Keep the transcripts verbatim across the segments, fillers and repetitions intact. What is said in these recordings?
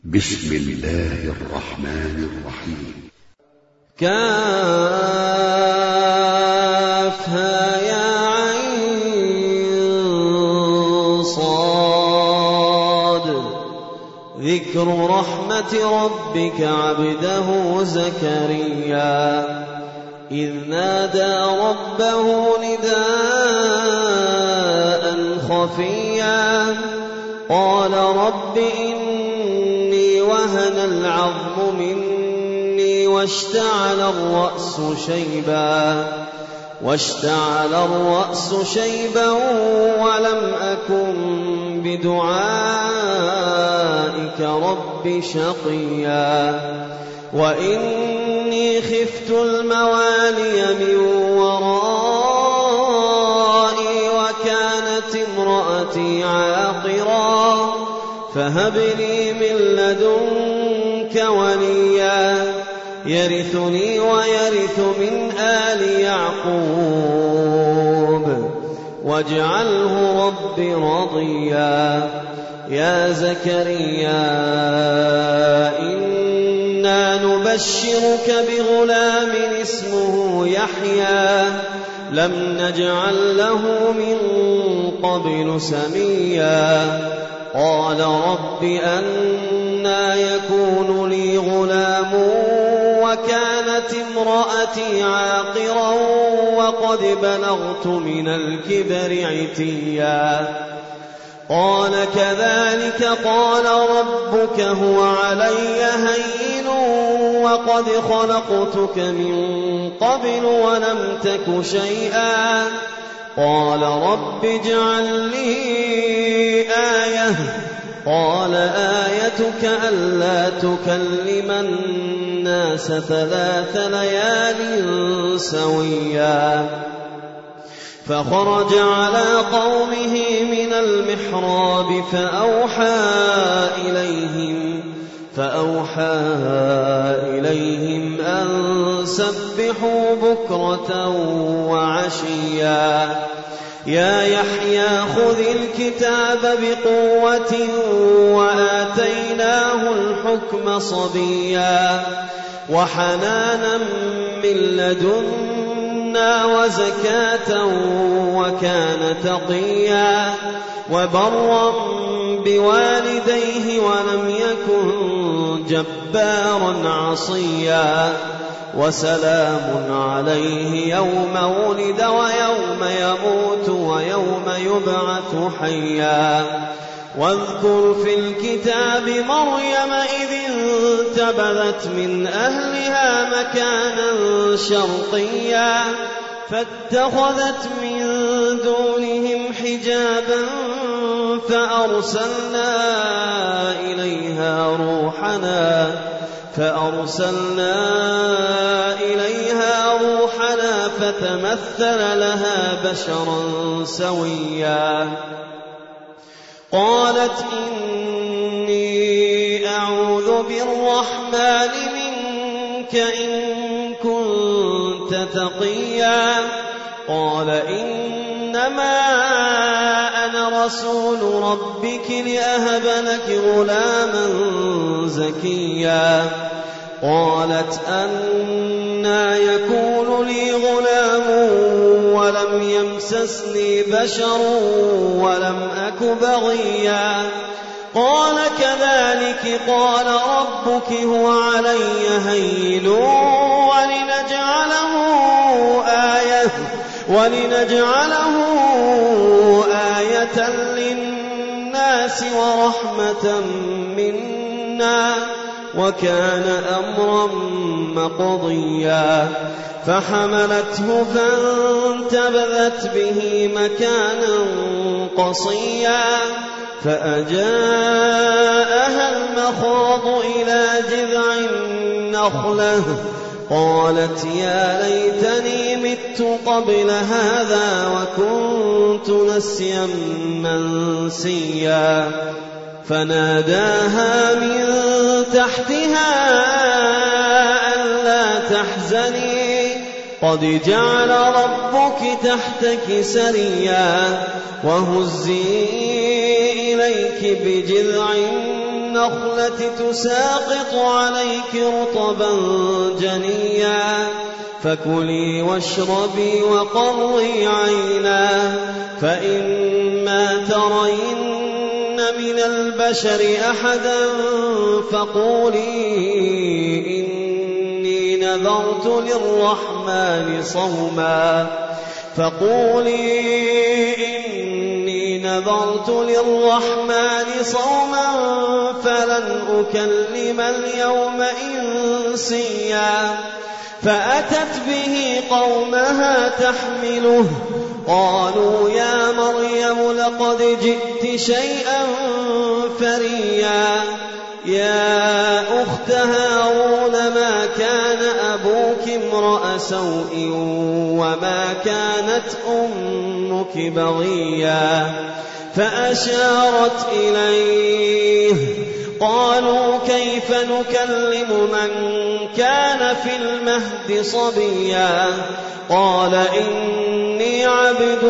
بسم الله الرحمن الرحيم. كافها يا عين صاد ذكر رحمة ربك عبده زكريا إذ نادى ربه نداء خفيا قال رب إني وهن العظم مني واشتعل الرأس شيبا واشتعل الرأس شيبا ولم أكن بدعائك رب شقيا وإني خفت الموالي من ورائي وكانت امرأتي عاقرا فهب لي من لدنك وليا يرثني ويرث من آل يعقوب واجعله رب رضيا يا زكريا إنا نبشرك بغلام اسمه يحيى لم نجعل له من قبل سميا قال رب أنى يكون لي غلام وكانت امرأتي عاقرا وقد بلغت من الكبر عتيا قال كذلك قال ربك هو علي هين وقد خلقتك من قبل ولم تك شيئا قال رب اجعل لي آية قال آيتك ألا تكلم الناس ثلاث ليال سويا فخرج على قومه من المحراب فأوحى إليهم فأوحى إليهم أن سبحوا بكرة وعشيا يا يحيى خذ الكتاب بقوة وآتيناه الحكم صبيا وحنانا من لدنا وزكاة وكان تقيا وبرا بوالديه ولم يكن جبارا عصيا وسلام عليه يوم ولد ويوم يموت ويوم يبعث حيا واذكر في الكتاب مريم إذ انتبذت من أهلها مكانا شرقيا فاتخذت من دونهم حجابا فأرسلنا إليها روحنا فأرسلنا إليها روحنا فتمثل لها بشرا سويا قالت إني أعوذ بالرحمن منك إن كنت تقيا قال إنما أنا رسول ربك لأهب لك غلاما زكيا قالت أنى يكون لي غلام ولم يمسسني بشر ولم أك بغيا قال كذلك قال ربك هو علي هين ولنجعله آية ولنجعله آية للناس ورحمة منا وكان أمرا مقضيا فحملته فانتبذت به مكانا قصيا فأجاءها المخاض إلى جذع النخلة قالت يا ليتني مت قبل هذا وكنت نسيا منسيا فناداها من تحتها ألا تحزني قد جعل ربك تحتك سريا وهزي إليك بجذع النخلة تساقط عليك رطبا جنيا فكلي واشربي وقري عينا فإما ترين من البشر أحدا فقولي إني نذرت للرحمن صوما فقولي إني نذرت للرحمن صوما فلن أكلم اليوم إنسيا فأتت به قومها تحمله قالوا يا مريم لقد جئت شيئا فريا يا أخت هارون ما كان أبوك امرأ سوء وما كانت أمك بغيا فأشارت إليه قالوا كيف نكلم من كان في المهد صبيا قال إني عبد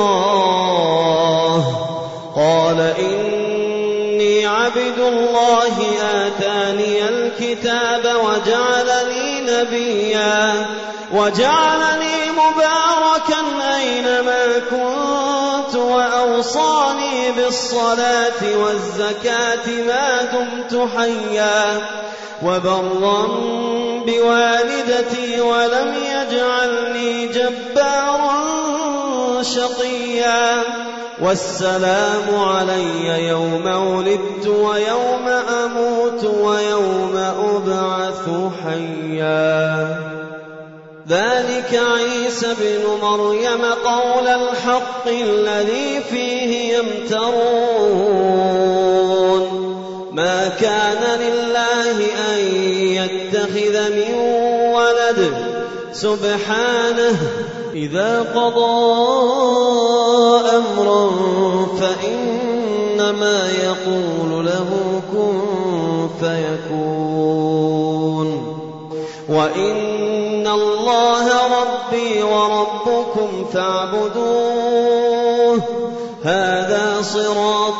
الله قال إني عبد الله آتاني الكتاب وجعلني نبيا وجعلني مباركا أينما كنت وأوصاني بالصلاة والزكاة ما دمت حيا وبرا بوالدتي ولم يجعلني جبارا شقيا والسلام علي يوم ولدت ويوم أموت ويوم أبعث حيا ذلك عيسى ابن مريم قول الحق الذي فيه يمترون ما كان لله أن يتخذ من ولد سبحانه إذا قضى أمرا فإنما يقول له كن فيكون وإن الله ربي وربكم فاعبدوه هذا صراط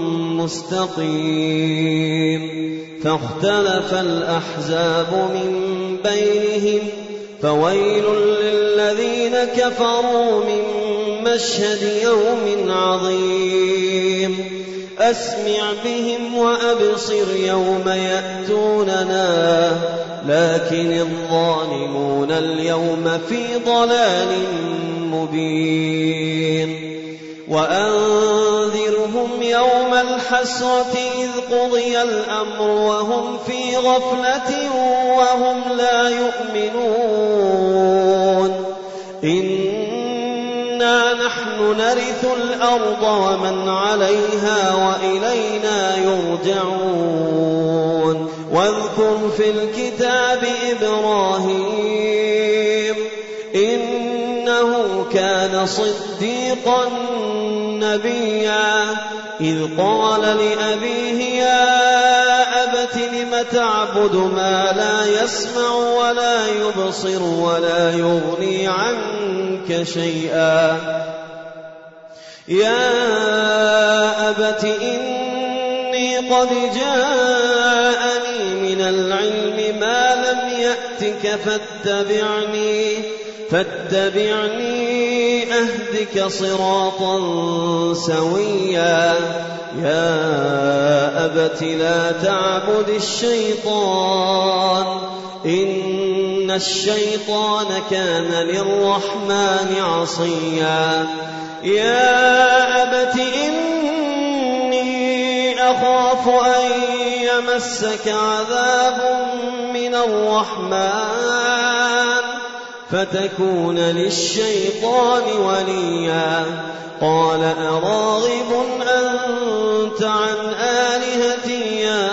مستقيم فاختلف الأحزاب من بينهم فويل للذين كفروا من مشهد يوم عظيم أسمع بهم وأبصر يوم يأتوننا لكن الظالمون اليوم في ضلال مبين وأنذرهم يوم الحسرة إذ قضي الأمر وهم في غفلة وهم لا يؤمنون إنا نحن نرث الأرض ومن عليها وإلينا يرجعون واذكر في الكتاب إبراهيم إنه كان صديقا نبيا إذ قال لأبيه يا أبت لم تعبد ما لا يسمع ولا يبصر ولا يغني عنك شيئا يا أبت إني قد جاءني من العلم ما لم يأتك فاتبعني فاتبعني أهدك صراطا سويا يا أبت لا تعبد الشيطان إن الشيطان كان للرحمن عصيا يا أبت إني أخاف أن يمسك عذاب من الرحمن فتكون للشيطان وليا قال أراغب أنت عن آلهتي يا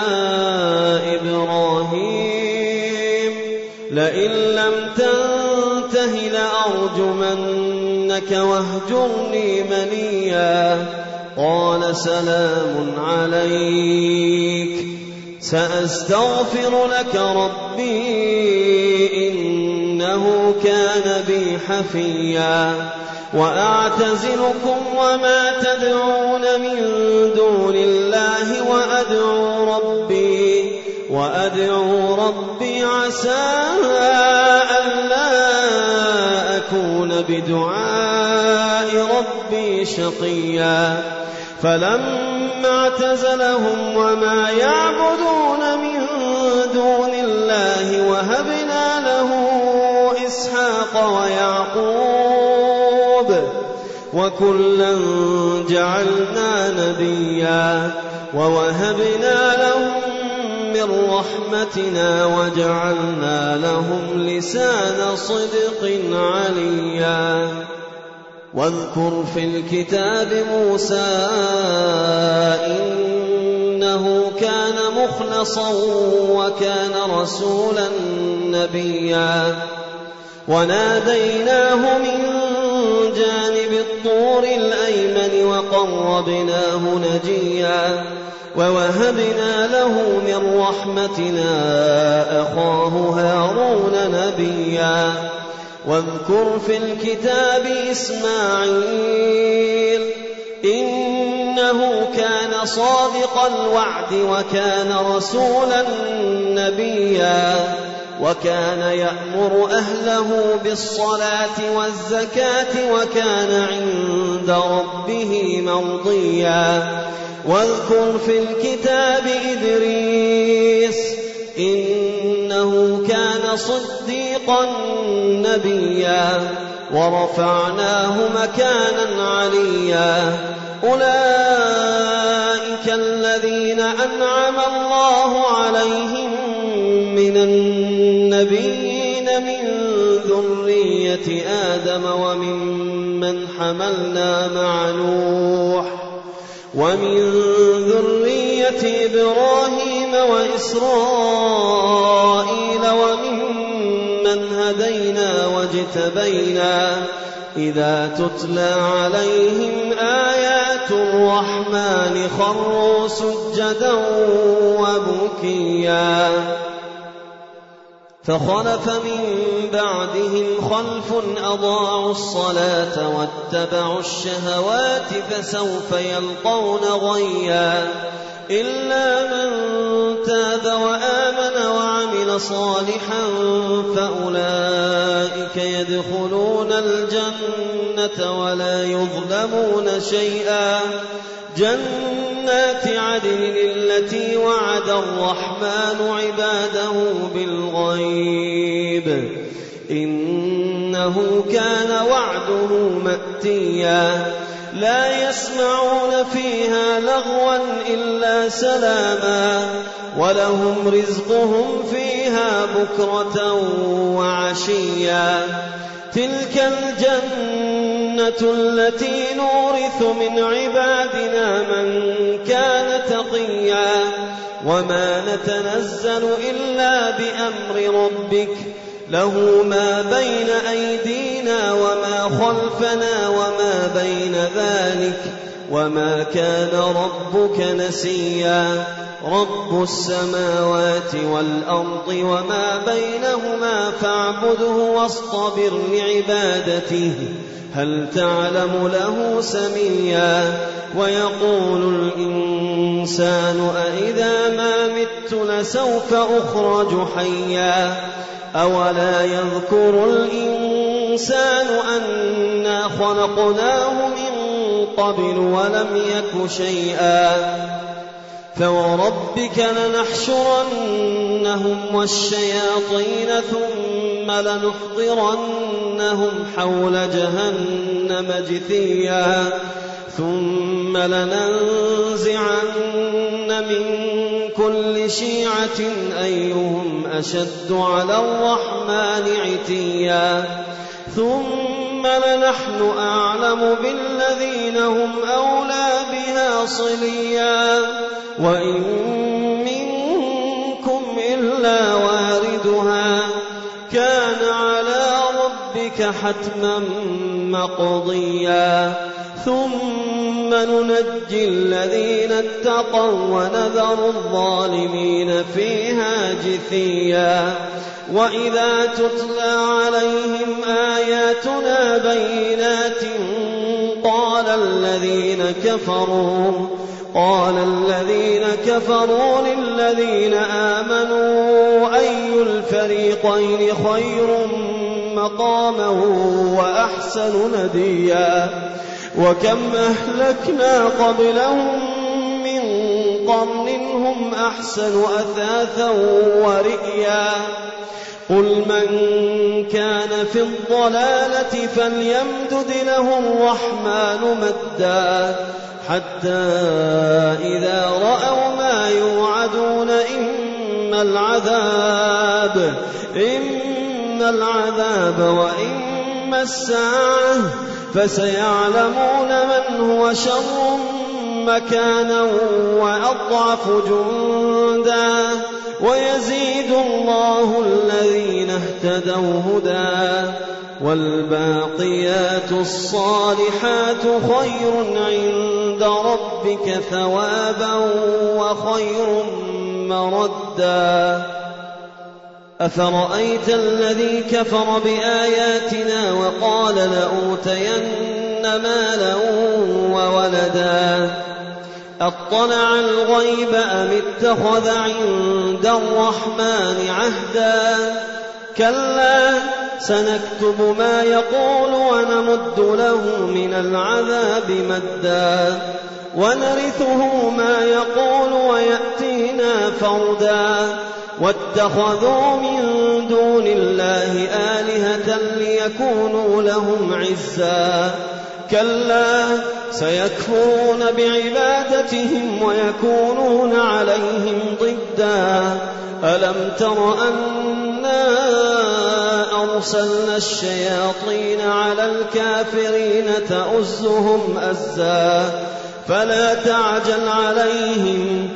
إبراهيم لئن لم تنته لأرجمنك واهجرني مليا قال سلام عليك سأستغفر لك ربي إنه كان بي حفيا وأعتزلكم وما تدعون من دون الله وأدعو ربي وأدعو ربي عسى ألا أكون بدعاء ربي شقيا فلما اعتزلهم وما يعبدون من دون الله وهبنا له إسحاق ويعقوب وكلا جعلنا نبيا ووهبنا لهم من رحمتنا وجعلنا لهم لسان صدق عليا واذكر في الكتاب موسى إنه كان مخلصا وكان رسولا نبيا وناديناه من جانب الطور الأيمن وقربناه نجيا ووهبنا له من رحمتنا أخاه هارون نبيا واذكر في الكتاب إسماعيل إنه كان صادق الوعد وكان رسولا نبيا وكان يأمر أهله بالصلاة والزكاة وكان عند ربه مرضيا واذكر في الكتاب إدريس إنه كان صديقا نبيا ورفعناه مكانا عليا أولئك الذين أنعم الله عليهم من النبيين من ذرية آدم وممن حملنا مع نوح ومن ذرية إبراهيم وإسرائيل وممن هدينا واجتبينا إذا تتلى عليهم آيات الرحمن خروا سجدا وبكيا فخلف من بعدهم خلف أضاعوا الصلاة واتبعوا الشهوات فسوف يلقون غيا إلا من تاب وآمن وعمل صالحا فأولئك يدخلون الجنة ولا يظلمون شيئا جنات عدن التي وعد الرحمن عباده بالغيب إنه كان وعده مأتيا لا يسمعون فيها لغوا إلا سلاما ولهم رزقهم فيها بكرة وعشيا تلك الجنة التي نورث من عبادنا من كان تقيا وما نتنزل إلا بأمر ربك له ما بين أيدينا وما خلفنا وما بين ذلك وما كان ربك نسيا رب السماوات والأرض وما بينهما فاعبده واصطبر لعبادته هل تعلم له سميا ويقول الإنسان أإذا ما مت لسوف أخرج حيا أولا يذكر الإنسان أنا خلقناه من قبل ولم يك شيئا فوربك لنحشرنهم والشياطين ثم لنحضرنهم حول جهنم جثيا ثم لننزعن من كل شيعة أيهم أشد على الرحمن عتيا ثم لنحن أعلم بالذين هم أولى بها صليا وإن منكم إلا واردها كان على ربك حتما مقضيا ثم ثم ننجي الذين اتقوا ونذر الظالمين فيها جثيا وإذا تتلى عليهم آياتنا بينات قال الذين كفروا قال الذين كفروا للذين آمنوا أي الفريقين خير مقاما وأحسن نديا وكم أهلكنا قبلهم من قرن هم أحسن أثاثا ورئيا قل من كان في الضلالة فليمدد له الرحمن مدا حتى إذا رأوا ما يوعدون إما العذاب إما العذاب وإما الساعة فسيعلمون من هو شر مكانا وأضعف جندا ويزيد الله الذين اهتدوا هدى والباقيات الصالحات خير عند ربك ثوابا وخير مردا أفرأيت الذي كفر بآياتنا وقال لأوتين مالا وولدا أطلع الغيب أم اتخذ عند الرحمن عهدا كلا سنكتب ما يقول ونمد له من العذاب مدا ونرثه ما يقول ويأتينا فردا واتخذوا من دون الله آلهة ليكونوا لهم عزا كلا سيكفرون بعبادتهم ويكونون عليهم ضدا ألم تر أنا أرسلنا الشياطين على الكافرين تؤزهم أزا فلا تعجل عليهم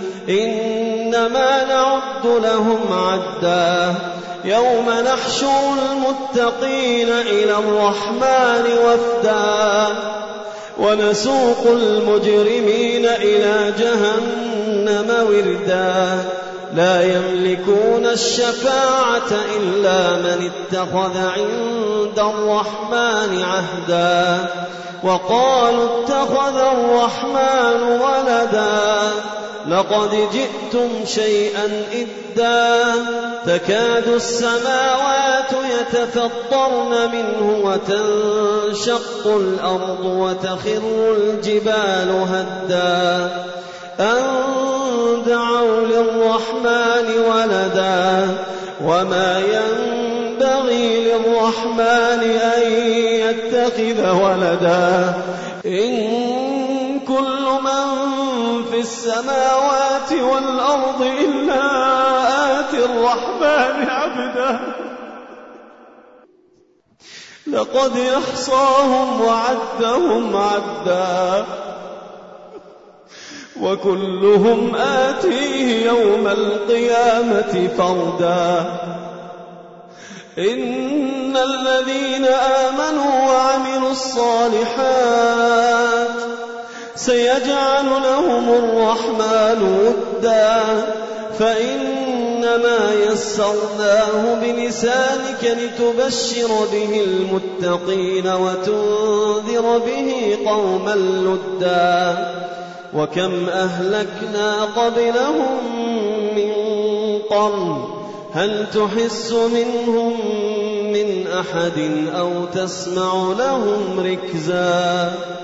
إنما نعد لهم عدا يوم نحشر المتقين إلى الرحمن وفدا ونسوق المجرمين إلى جهنم وردا لا يملكون الشفاعة إلا من اتخذ عند الرحمن عهدا وقالوا اتخذ الرحمن ولدا لقد جئتم شيئا إدا تكاد السماوات يتفطرن منه وتنشق الأرض وتخر الجبال هدا أن دعوا للرحمن ولدا وما ينبغي للرحمن أن يتخذ ولدا إن كل من في السماوات والأرض إلا آتي الرحمن عبدا لقد يحصاهم وعدهم عدا وكلهم آتيه يوم القيامة فردا إن الذين آمنوا وعملوا الصالحات سيجعل لهم الرحمن ودا فإنما يسرناه بلسانك لتبشر به المتقين وتنذر به قوما لدا وكم أهلكنا قبلهم من قرن هل تحس منهم من أحد أو تسمع لهم ركزا